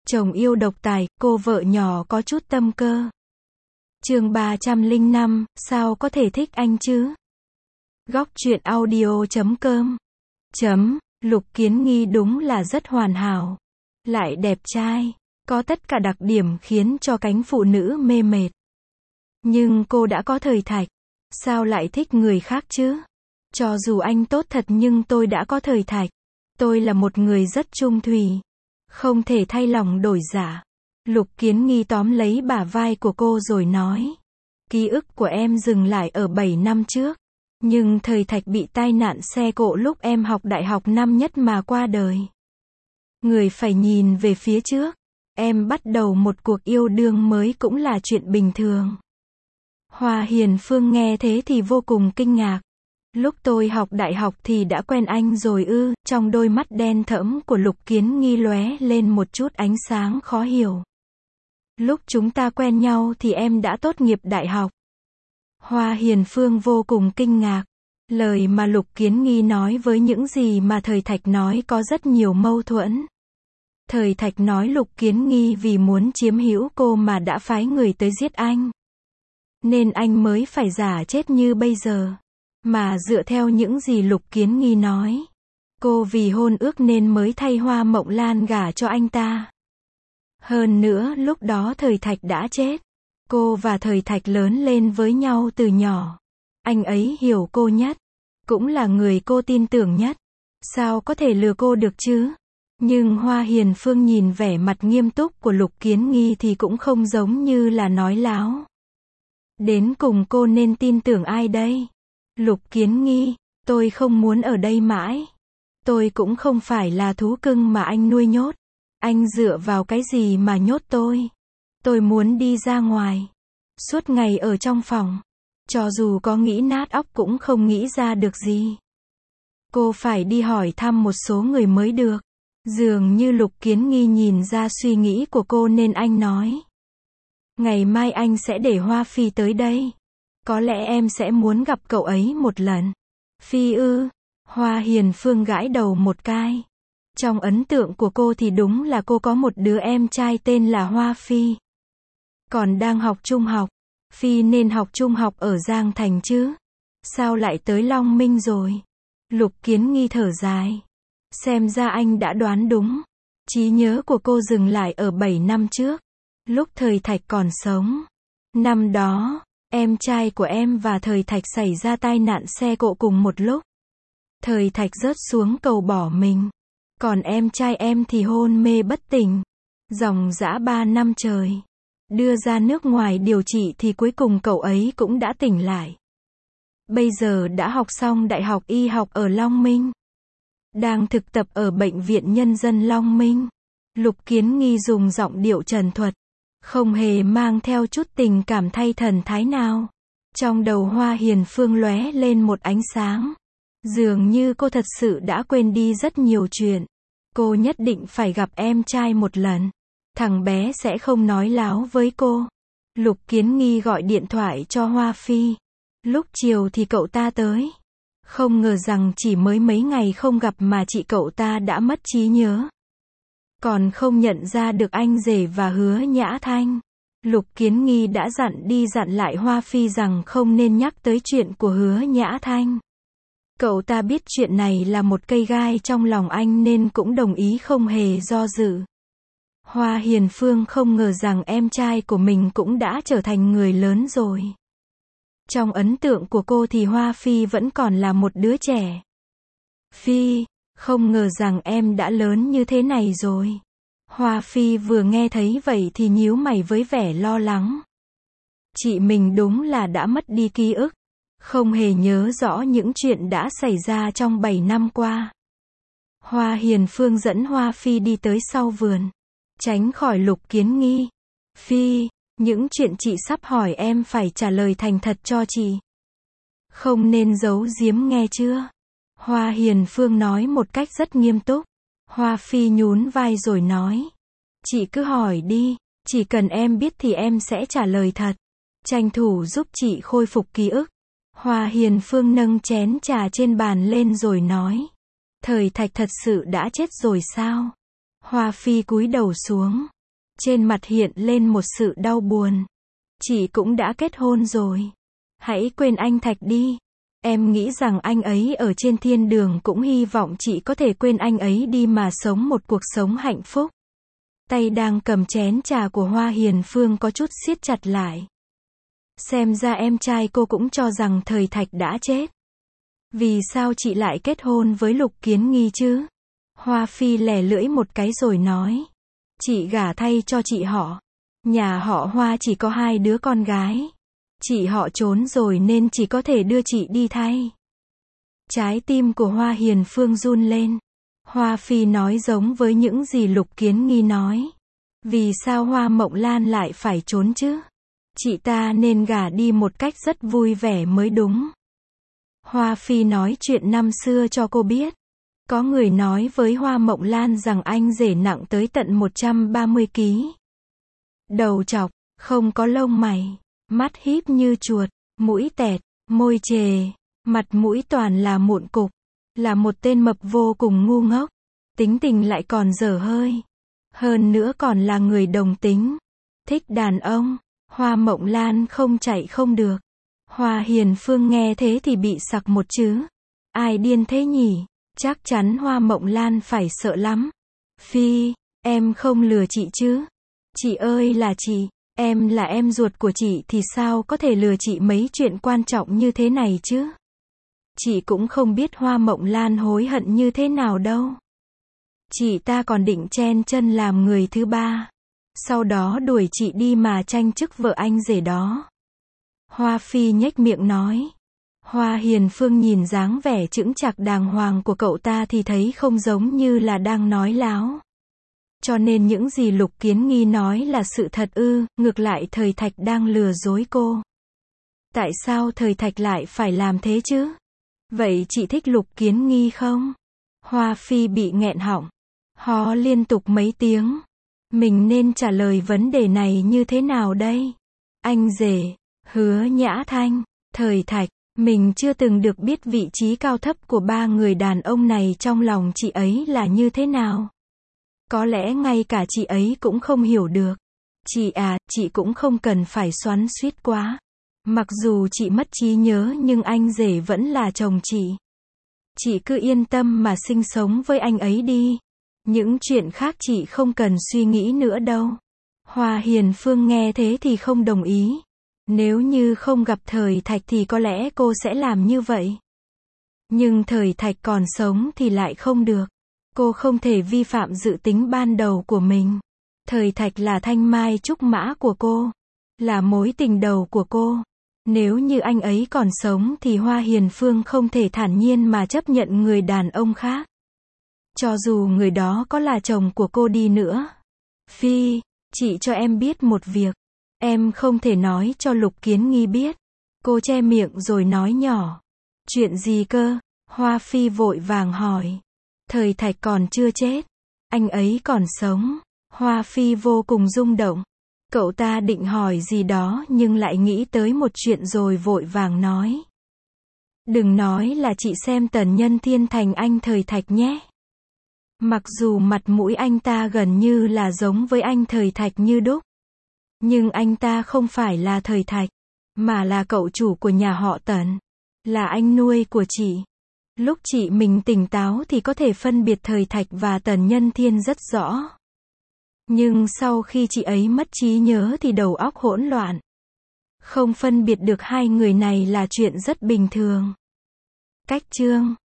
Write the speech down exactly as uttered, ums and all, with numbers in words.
Chồng yêu độc tài, cô vợ nhỏ có chút tâm cơ. Chương ba trăm lẻ năm, sao có thể thích anh chứ? Góc truyện audio chấm com. Chấm, Lục Kiến Nghi đúng là rất hoàn hảo. Lại đẹp trai, có tất cả đặc điểm khiến cho cánh phụ nữ mê mệt. Nhưng cô đã có Thời Thạch, sao lại thích người khác chứ? Cho dù anh tốt thật nhưng tôi đã có Thời Thạch. Tôi là một người rất trung thủy, không thể thay lòng đổi dạ. Lục Kiến Nghi tóm lấy bả vai của cô rồi nói. Ký ức của em dừng lại ở bảy năm trước. Nhưng Thời Thạch bị tai nạn xe cộ lúc em học đại học năm nhất mà qua đời. Người phải nhìn về phía trước. Em bắt đầu một cuộc yêu đương mới cũng là chuyện bình thường. Hoa Hiền Phương nghe thế thì vô cùng kinh ngạc. Lúc tôi học đại học thì đã quen anh rồi ư? Trong đôi mắt đen thẫm của Lục Kiến Nghi lóe lên một chút ánh sáng khó hiểu. Lúc chúng ta quen nhau thì em đã tốt nghiệp đại học. Hoa Hiền Phương vô cùng kinh ngạc. Lời mà Lục Kiến Nghi nói với những gì mà Thời Thạch nói có rất nhiều mâu thuẫn. Thời Thạch nói Lục Kiến Nghi vì muốn chiếm hữu cô mà đã phái người tới giết anh. Nên anh mới phải giả chết như bây giờ. Mà dựa theo những gì Lục Kiến Nghi nói, cô vì hôn ước nên mới thay Hoa Mộng Lan gả cho anh ta. Hơn nữa lúc đó Thời Thạch đã chết. Cô và Thời Thạch lớn lên với nhau từ nhỏ. Anh ấy hiểu cô nhất, cũng là người cô tin tưởng nhất. Sao có thể lừa cô được chứ? Nhưng Hoa Hiền Phương nhìn vẻ mặt nghiêm túc của Lục Kiến Nghi thì cũng không giống như là nói láo. Đến cùng cô nên tin tưởng ai đây? Lục Kiến Nghi, tôi không muốn ở đây mãi. Tôi cũng không phải là thú cưng mà anh nuôi nhốt. Anh dựa vào cái gì mà nhốt tôi? Tôi muốn đi ra ngoài. Suốt ngày ở trong phòng. Cho dù có nghĩ nát óc cũng không nghĩ ra được gì. Cô phải đi hỏi thăm một số người mới được. Dường như Lục Kiến Nghi nhìn ra suy nghĩ của cô nên anh nói. Ngày mai anh sẽ để Hoa Phi tới đây. Có lẽ em sẽ muốn gặp cậu ấy một lần. Phi ư? Hoa Hiền Phương gãi đầu một cái. Trong ấn tượng của cô thì đúng là cô có một đứa em trai tên là Hoa Phi. Còn đang học trung học. Phi nên học trung học ở Giang Thành chứ. Sao lại tới Long Minh rồi? Lục Kiến Nghi thở dài. Xem ra anh đã đoán đúng. Trí nhớ của cô dừng lại ở bảy năm trước. Lúc Thời Thạch còn sống. Năm đó, em trai của em và Thời Thạch xảy ra tai nạn xe cộ cùng một lúc. Thời Thạch rớt xuống cầu bỏ mình. Còn em trai em thì hôn mê bất tỉnh. Dòng dã ba năm trời. Đưa ra nước ngoài điều trị thì cuối cùng cậu ấy cũng đã tỉnh lại. Bây giờ đã học xong đại học y học ở Long Minh. Đang thực tập ở Bệnh viện Nhân dân Long Minh. Lục Kiến Nghi dùng giọng điệu trần thuật. Không hề mang theo chút tình cảm thay thần thái nào. Trong đầu Hoa Hiền Phương lóe lên một ánh sáng. Dường như cô thật sự đã quên đi rất nhiều chuyện. Cô nhất định phải gặp em trai một lần. Thằng bé sẽ không nói láo với cô. Lục Kiến Nghi gọi điện thoại cho Hoa Phi. Lúc chiều thì cậu ta tới. Không ngờ rằng chỉ mới mấy ngày không gặp mà chị cậu ta đã mất trí nhớ. Còn không nhận ra được anh rể và Hứa Nhã Thanh. Lục Kiến Nghi đã dặn đi dặn lại Hoa Phi rằng không nên nhắc tới chuyện của Hứa Nhã Thanh. Cậu ta biết chuyện này là một cây gai trong lòng anh nên cũng đồng ý không hề do dự. Hoa Hiền Phương không ngờ rằng em trai của mình cũng đã trở thành người lớn rồi. Trong ấn tượng của cô thì Hoa Phi vẫn còn là một đứa trẻ. Phi, không ngờ rằng em đã lớn như thế này rồi. Hoa Phi vừa nghe thấy vậy thì nhíu mày với vẻ lo lắng. Chị mình đúng là đã mất đi ký ức. Không hề nhớ rõ những chuyện đã xảy ra trong bảy năm qua. Hoa Hiền Phương dẫn Hoa Phi đi tới sau vườn. Tránh khỏi Lục Kiến Nghi. Phi, những chuyện chị sắp hỏi em phải trả lời thành thật cho chị. Không nên giấu giếm nghe chưa? Hoa Hiền Phương nói một cách rất nghiêm túc. Hoa Phi nhún vai rồi nói. Chị cứ hỏi đi, chỉ cần em biết thì em sẽ trả lời thật. Tranh thủ giúp chị khôi phục ký ức. Hoa Hiền Phương nâng chén trà trên bàn lên rồi nói. Thời Thạch thật sự đã chết rồi sao? Hoa Phi cúi đầu xuống. Trên mặt hiện lên một sự đau buồn. Chị cũng đã kết hôn rồi. Hãy quên anh Thạch đi. Em nghĩ rằng anh ấy ở trên thiên đường cũng hy vọng chị có thể quên anh ấy đi mà sống một cuộc sống hạnh phúc. Tay đang cầm chén trà của Hoa Hiền Phương có chút siết chặt lại. Xem ra em trai cô cũng cho rằng Thời Thạch đã chết. Vì sao chị lại kết hôn với Lục Kiến Nghi chứ? Hoa Phi lè lưỡi một cái rồi nói. Chị gả thay cho chị họ. Nhà họ Hoa chỉ có hai đứa con gái. Chị họ trốn rồi nên chỉ có thể đưa chị đi thay. Trái tim của Hoa Hiền Phương run lên. Hoa Phi nói giống với những gì Lục Kiến Nghi nói. Vì sao Hoa Mộng Lan lại phải trốn chứ? Chị ta nên gả đi một cách rất vui vẻ mới đúng. Hoa Phi nói chuyện năm xưa cho cô biết. Có người nói với Hoa Mộng Lan rằng anh rể nặng tới tận một trăm ba mươi ki lô gam. Đầu trọc, không có lông mày, mắt híp như chuột, mũi tẹt, môi chề, mặt mũi toàn là mụn cục. Là một tên mập vô cùng ngu ngốc. Tính tình lại còn dở hơi. Hơn nữa còn là người đồng tính. Thích đàn ông. Hoa Mộng Lan không chạy không được. Hoa Hiền Phương nghe thế thì bị sặc một chứ. Ai điên thế nhỉ? Chắc chắn Hoa Mộng Lan phải sợ lắm. Phi, em không lừa chị chứ? Chị ơi là chị, em là em ruột của chị thì sao có thể lừa chị mấy chuyện quan trọng như thế này chứ? Chị cũng không biết Hoa Mộng Lan hối hận như thế nào đâu. Chị ta còn định chen chân làm người thứ ba. Sau đó đuổi chị đi mà tranh chức vợ anh rể đó. Hoa Phi nhếch miệng nói. Hoa Hiền Phương nhìn dáng vẻ chững chạc đàng hoàng của cậu ta thì thấy không giống như là đang nói láo. Cho nên những gì Lục Kiến Nghi nói là sự thật ư? Ngược lại Thời Thạch đang lừa dối cô. Tại sao Thời Thạch lại phải làm thế chứ? Vậy chị thích Lục Kiến Nghi không? Hoa Phi bị nghẹn họng. Ho liên tục mấy tiếng. Mình nên trả lời vấn đề này như thế nào đây? Anh rể, Hứa Nhã Thanh, Thời Thạch, mình chưa từng được biết vị trí cao thấp của ba người đàn ông này trong lòng chị ấy là như thế nào. Có lẽ ngay cả chị ấy cũng không hiểu được. Chị à, chị cũng không cần phải xoắn xuýt quá. Mặc dù chị mất trí nhớ nhưng anh rể vẫn là chồng chị. Chị cứ yên tâm mà sinh sống với anh ấy đi. Những chuyện khác chị không cần suy nghĩ nữa đâu. Hoa Hiền Phương nghe thế thì không đồng ý. Nếu như không gặp Thời Thạch thì có lẽ cô sẽ làm như vậy. Nhưng Thời Thạch còn sống thì lại không được. Cô không thể vi phạm dự tính ban đầu của mình. Thời Thạch là thanh mai trúc mã của cô. Là mối tình đầu của cô. Nếu như anh ấy còn sống thì Hoa Hiền Phương không thể thản nhiên mà chấp nhận người đàn ông khác. Cho dù người đó có là chồng của cô đi nữa. Phi, chị cho em biết một việc. Em không thể nói cho Lục Kiến Nghi biết. Cô che miệng rồi nói nhỏ. Chuyện gì cơ? Hoa Phi vội vàng hỏi. Thời Thạch còn chưa chết. Anh ấy còn sống. Hoa Phi vô cùng rung động. Cậu ta định hỏi gì đó nhưng lại nghĩ tới một chuyện rồi vội vàng nói. Đừng nói là chị xem Tần Nhân Thiên thành anh Thời Thạch nhé. Mặc dù mặt mũi anh ta gần như là giống với anh Thời Thạch như đúc. Nhưng anh ta không phải là Thời Thạch, mà là cậu chủ của nhà họ Tần. Là anh nuôi của chị. Lúc chị mình tỉnh táo thì có thể phân biệt Thời Thạch và Tần Nhân Thiên rất rõ. Nhưng sau khi chị ấy mất trí nhớ thì đầu óc hỗn loạn. Không phân biệt được hai người này là chuyện rất bình thường. Cách chương